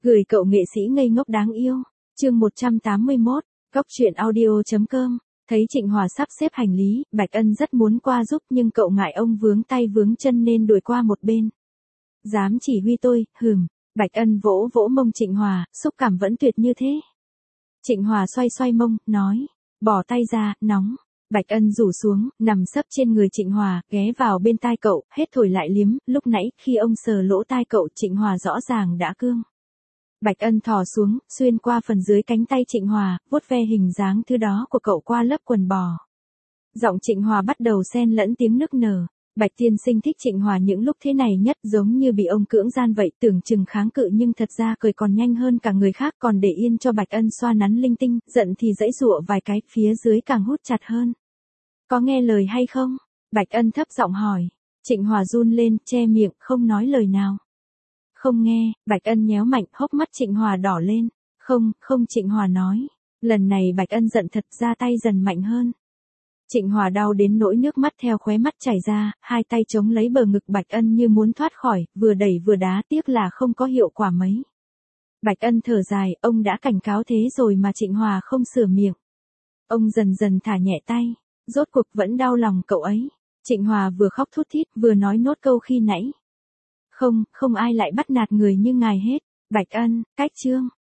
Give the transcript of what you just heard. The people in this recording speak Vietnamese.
Gửi cậu nghệ sĩ ngây ngốc đáng yêu. Chương 181, goctruyện audio.com. Thấy Trịnh Hòa sắp xếp hành lý, Bạch Ân rất muốn qua giúp nhưng cậu ngại ông vướng tay vướng chân nên đuổi qua một bên. Dám chỉ huy tôi, Bạch Ân vỗ vỗ mông Trịnh Hòa, xúc cảm vẫn tuyệt như thế. Trịnh Hòa xoay xoay mông, nói, bỏ tay ra, nóng. Bạch Ân rủ xuống, nằm sấp trên người Trịnh Hòa, ghé vào bên tai cậu, hết thổi lại liếm, lúc nãy, khi ông sờ lỗ tai cậu, Trịnh Hòa rõ ràng đã cương. Bạch Ân thò xuống, xuyên qua phần dưới cánh tay Trịnh Hòa, vuốt ve hình dáng thứ đó của cậu qua lớp quần bò. Giọng Trịnh Hòa bắt đầu xen lẫn tiếng nức nở. Bạch tiên sinh thích Trịnh Hòa những lúc thế này nhất, giống như bị ông cưỡng gian vậy, tưởng chừng kháng cự nhưng thật ra cười còn nhanh hơn cả người khác, còn để yên cho Bạch Ân xoa nắn linh tinh, giận thì giãy giụa vài cái, phía dưới càng hút chặt hơn. Có nghe lời hay không? Bạch Ân thấp giọng hỏi. Trịnh Hòa run lên, che miệng, không nói lời nào. Không nghe. Bạch Ân nhéo mạnh, hốc mắt Trịnh Hòa đỏ lên. Không Trịnh Hòa nói. Lần này Bạch Ân giận thật, ra tay dần mạnh hơn. Trịnh Hòa đau đến nỗi nước mắt theo khóe mắt chảy ra, hai tay chống lấy bờ ngực Bạch Ân như muốn thoát khỏi, vừa đẩy vừa đá, tiếc là không có hiệu quả mấy. Bạch Ân thở dài, ông đã cảnh cáo thế rồi mà Trịnh Hòa không sửa miệng. Ông dần dần thả nhẹ tay, rốt cuộc vẫn đau lòng cậu ấy. Trịnh Hòa vừa khóc thút thít vừa nói nốt câu khi nãy. Không ai lại bắt nạt người như ngài hết. Bạch Ân, cách chương.